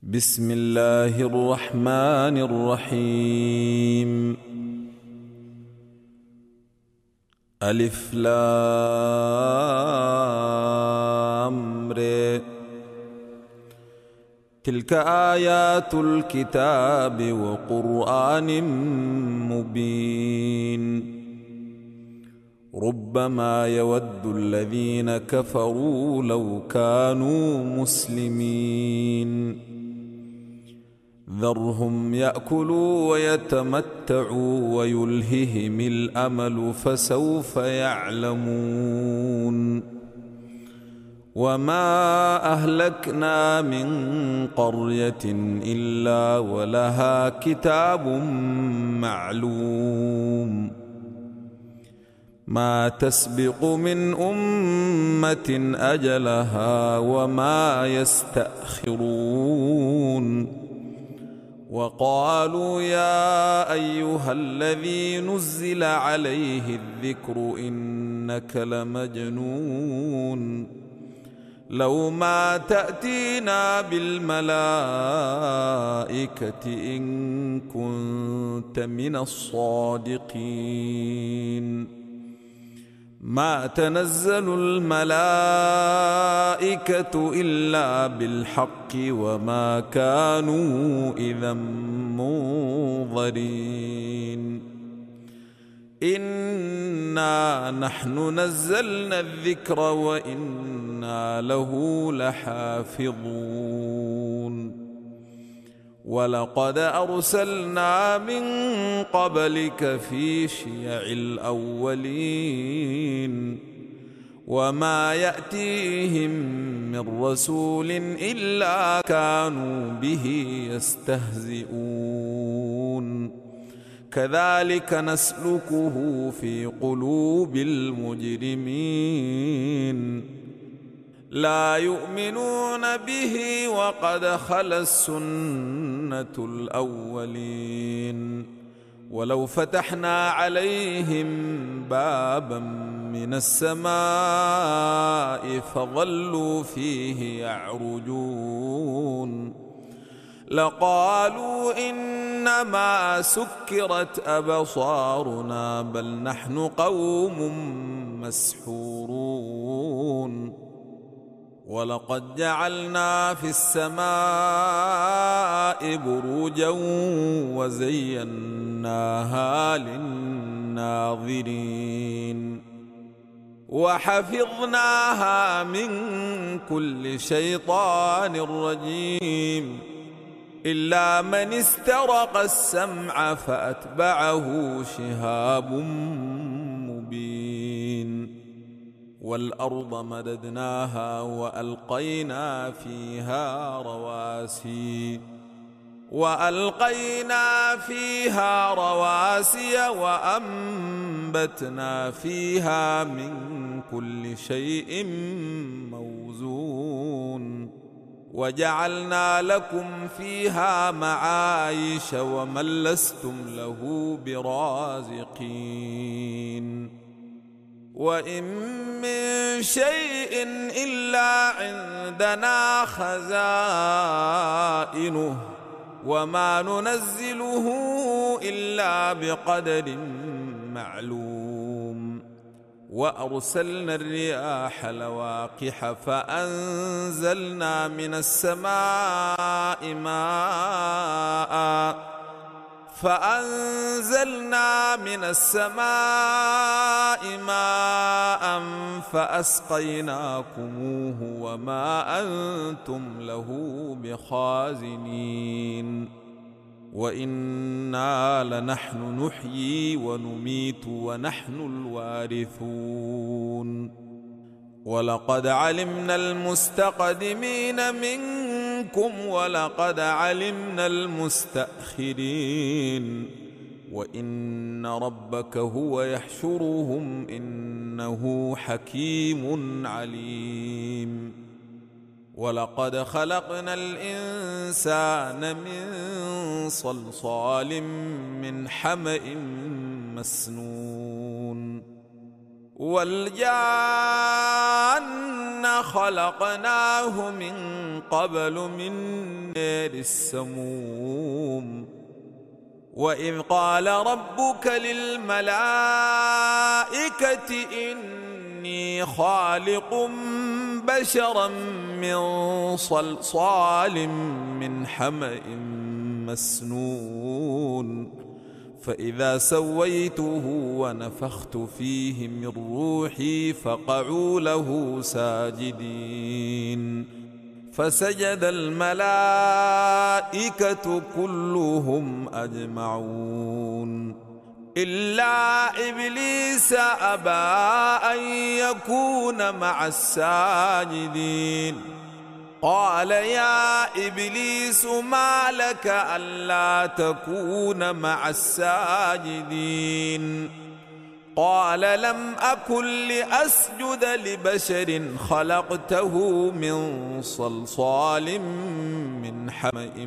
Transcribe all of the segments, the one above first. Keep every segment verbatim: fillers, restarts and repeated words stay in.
بسم الله الرحمن الرحيم. ألف لام ر. تلك آيات الكتاب وقرآن مبين. ربما يود الذين كفروا لو كانوا مسلمين. ذرهم يأكلوا ويتمتعوا ويلههم الأمل فسوف يعلمون. وما أهلكنا من قرية إلا ولها كتاب معلوم. ما تسبق من أمة أجلها وما يستأخرون. وقالوا يا أيها الذي نزل عليه الذكر إنك لمجنون. لو ما تأتينا بالملائكة إن كنت من الصادقين. ما تنزل الملائكة إلا بالحق وما كانوا إذا منظرين. إنا نحن نزلنا الذكر وإنا له لحافظون. ولقد أرسلنا من قبلك في شيع الأولين. وما يأتيهم من رسول إلا كانوا به يستهزئون. كذلك نسلكه في قلوب المجرمين. لا يؤمنون به وقد خلت السنة الأولين. ولو فتحنا عليهم بابا من السماء فظلوا فيه يعرجون لقالوا إنما سكرت أبصارنا بل نحن قوم مسحورون. ولقد جعلنا في السماء بروجا وزيناها للناظرين. وحفظناها من كل شيطان رجيم إلا من استرق السمع فأتبعه شهاب مبين. والأرض مددناها وألقينا فيها رواسي وألقينا فيها رواسي وأنبتنا فيها من كل شيء موزون. وجعلنا لكم فيها معايش ومن لستم له برازقين. وإن من شيء إلا عندنا خزائنه وما ننزله إلا بقدر معلوم. وأرسلنا الرياح لواقح فأنزلنا من السماء ماء فأنزلنا من السماء ماء فأسقيناكموه وما أنتم له بخازنين. وإنا لنحن نحيي ونميت ونحن الوارثون. ولقد علمنا المستقدمين منكم ولقد علمنا المستأخرين. وإن ربك هو يحشرهم إنه حكيم عليم. ولقد خلقنا الإنسان من صلصال من حمأ مسنون. والجان أنا خلقناه من قبل من نار السموم. وإذ قال ربك للملائكة إني خالق بشرا من صلصال من حمأ مسنون فإذا سويته ونفخت فيه من روحي فقعوا له ساجدين. فسجد الملائكة كلهم أجمعون إلا إبليس أبى أن يكون مع الساجدين. قال يا إبليس ما لك ألا تكون مع الساجدين؟ قال لم أكن لأسجد لبشر خلقته من صلصال من حمأ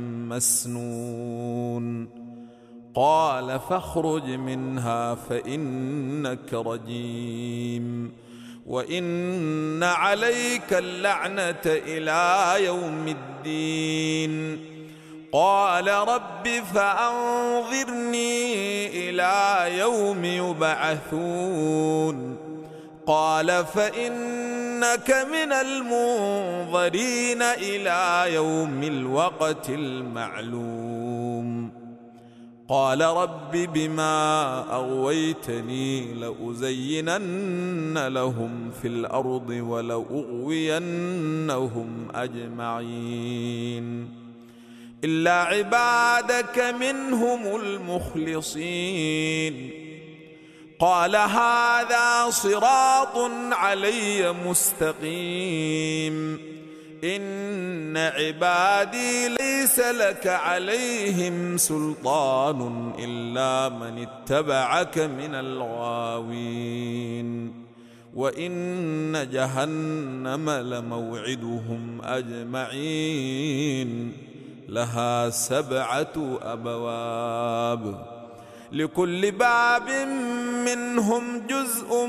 مسنون. قال فاخرج منها فإنك رجيم وإن عليك اللعنة إلى يوم الدين. قال رب فأنظرني إلى يوم يبعثون. قال فإنك من المنظرين إلى يوم الوقت المعلوم. قال رب بما أغويتني لأزينن لهم في الأرض ولأغوينهم أجمعين إلا عبادك منهم المخلصين. قال هذا صراط علي مستقيم إن عبادي ليس لك عليهم سلطان إلا من اتبعك من الغاوين. وإن جهنم لموعدهم أجمعين لها سبعة أبواب لكل باب منهم جزء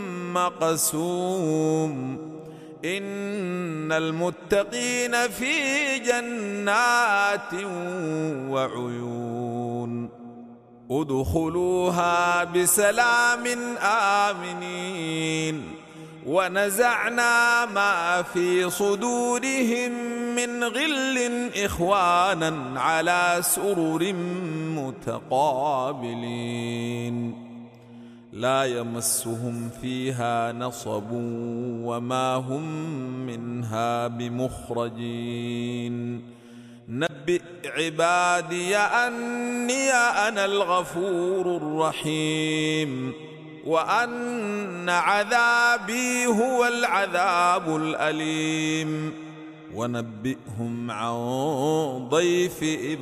مقسوم. إن المتقين في جنات وعيون ادخلوها بسلام آمنين. ونزعنا ما في صدورهم من غل إخوانا على سرر متقابلين لا يمسهم فيها نصب وما هم منها بمخرجين. نبئ عبادي أني أنا الغفور الرحيم وأن عذابي هو العذاب الأليم. ونبئهم عن ضيف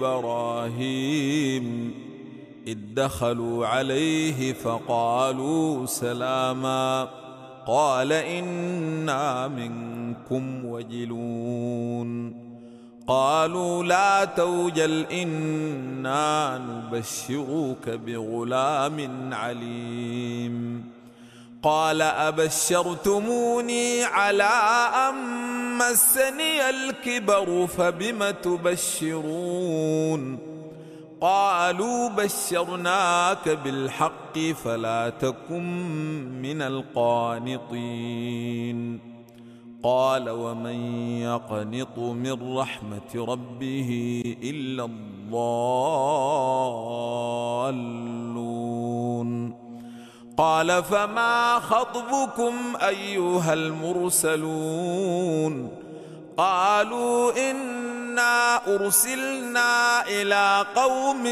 إبراهيم إذ دخلوا عليه فقالوا سلاما قال إنا منكم وجلون. قالوا لا توجل إنا نبشرك بغلام عليم. قال أبشرتموني على أن مسني الكبر فبم تبشرون؟ قالوا بشرناك بالحق فلا تكن من القانطين. قال ومن يقنط من رحمة ربه إلا الضالون. قال فما خطبكم أيها المرسلون؟ قالوا إنا أرسلنا إلى قوم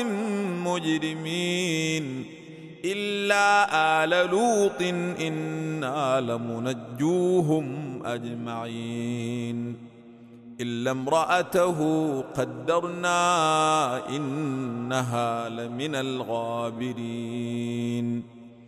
مجرمين إلا آل لوط إنا لمنجوهم أجمعين إلا امرأته قدرنا إنها لمن الغابرين.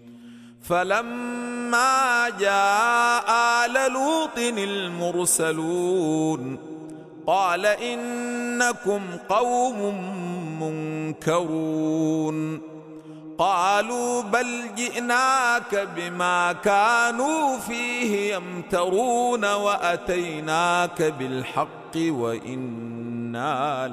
فلما جاء آل لوط المرسلون قال إنكم قوم منكرون. قالوا بل جئناك بما كانوا فيه يمترون وأتيناك بالحق وإنا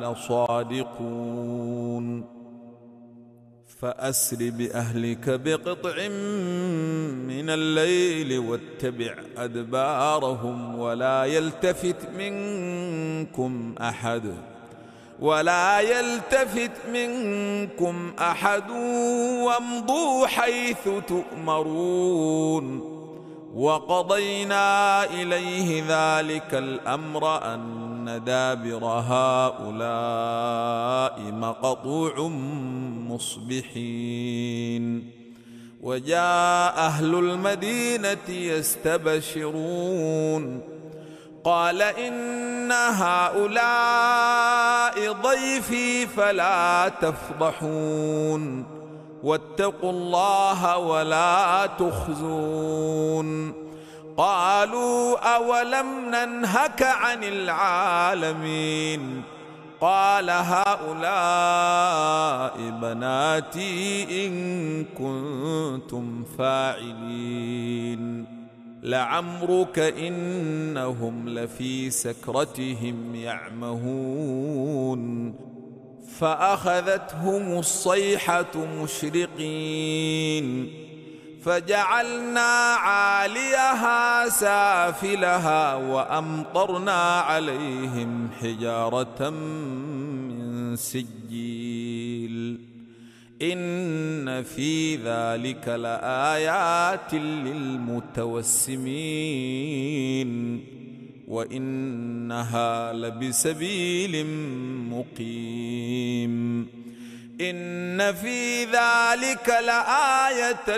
لصادقون فأسر بأهلك بقطع من الليل واتبع أدبارهم ولا يلتفت منكم أحد ولا يلتفت منكم أحد وامضوا حيث تؤمرون وقضينا إليه ذلك الأمر أن دابر هؤلاء مقطوع مصبحين وجاء أهل المدينة يستبشرون قال إن هؤلاء ضيفي فلا تفضحون واتقوا الله ولا تخزون قالوا أولم ننهك عن العالمين قال هؤلاء بناتي إن كنتم فاعلين لعمرك إنهم لفي سكرتهم يعمهون فأخذتهم الصيحة مشرقين فجعلنا عاليها سافلها وأمطرنا عليهم حجارة من سجيل إن في ذلك لآيات للمتوسمين وإنها لبسبيل مقيم إن في ذلك لآية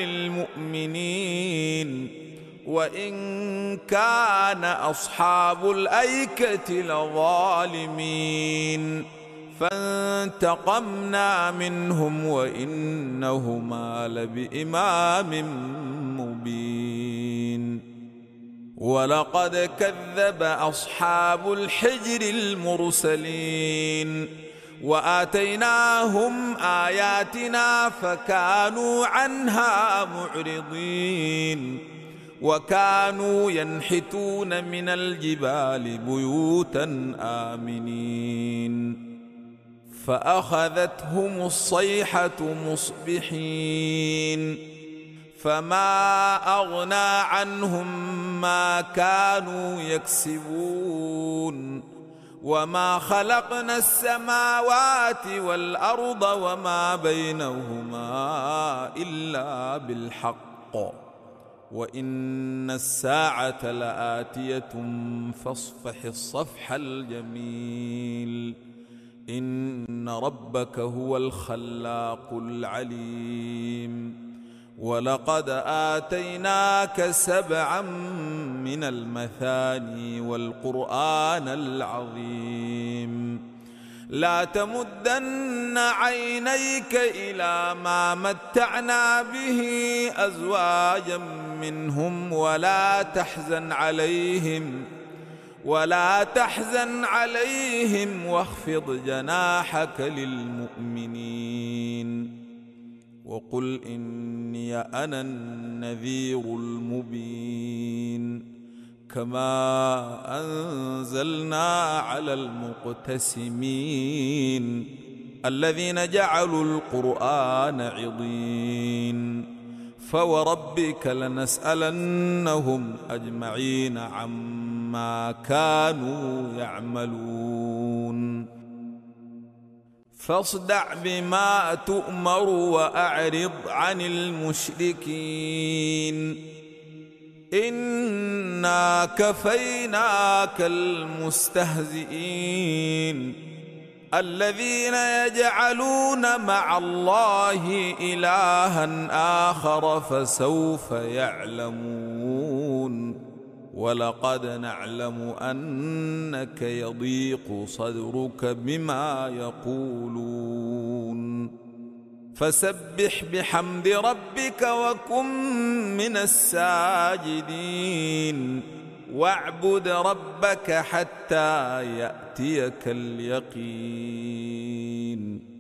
للمؤمنين وإن كان أصحاب الأيكة لظالمين فانتقمنا منهم وإنهما لبإمام مبين ولقد كذب أصحاب الحجر المرسلين وآتيناهم آياتنا فكانوا عنها معرضين وكانوا ينحتون من الجبال بيوتا آمنين فأخذتهم الصيحة مصبحين فما أغنى عنهم ما كانوا يكسبون وما خلقنا السماوات والأرض وما بينهما إلا بالحق وإن الساعة لآتية فاصفح الصفح الجميل إن ربك هو الخلاق العليم ولقد آتيناك سبعا من المثاني والقرآن العظيم لا تمدن عينيك إلى ما متعنا به أزواجا منهم ولا تحزن عليهم ولا تحزن عليهم واخفض جناحك للمؤمنين وقل إني أنا النذير المبين كما أنزلنا على المقتسمين الذين جعلوا القرآن عضين فوربك لنسألنهم أجمعين عما كانوا يعملون فاصدع بما تؤمر وأعرض عن المشركين إنا كفيناك المستهزئين الذين يجعلون مع الله إلها آخر فسوف يعلمون ولقد نعلم أنك يضيق صدرك بما يقولون فسبح بحمد ربك وكن من الساجدين واعبد ربك حتى يأتيك اليقين.